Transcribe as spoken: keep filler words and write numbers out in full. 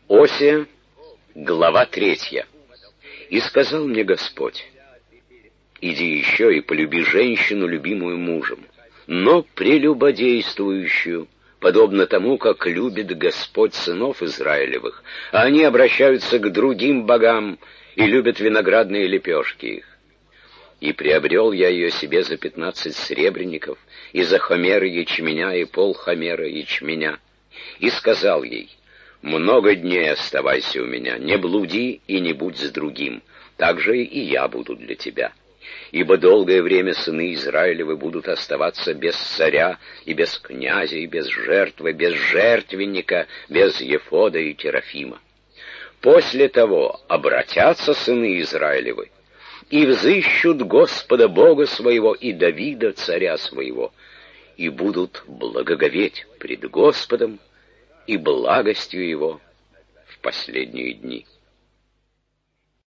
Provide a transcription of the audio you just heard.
Осия, глава третья. «И сказал мне Господь: иди еще и полюби женщину, любимую мужем, но прелюбодействующую, подобно тому, как любит Господь сынов Израилевых, а они обращаются к другим богам и любят виноградные лепешки их. И приобрел я ее себе за пятнадцать сребреников, и за хомеры ячменя, и пол хомера ячменя. И сказал ей: много дней оставайся у меня, не блуди и не будь с другим, так же и я буду для тебя. Ибо долгое время сыны Израилевы будут оставаться без царя, и без князя, и без жертвы, без жертвенника, без ефода и терафима. После того обратятся сыны Израилевы и взыщут Господа Бога своего и Давида царя своего, и будут благоговеть пред Господом и благостью его в последние дни».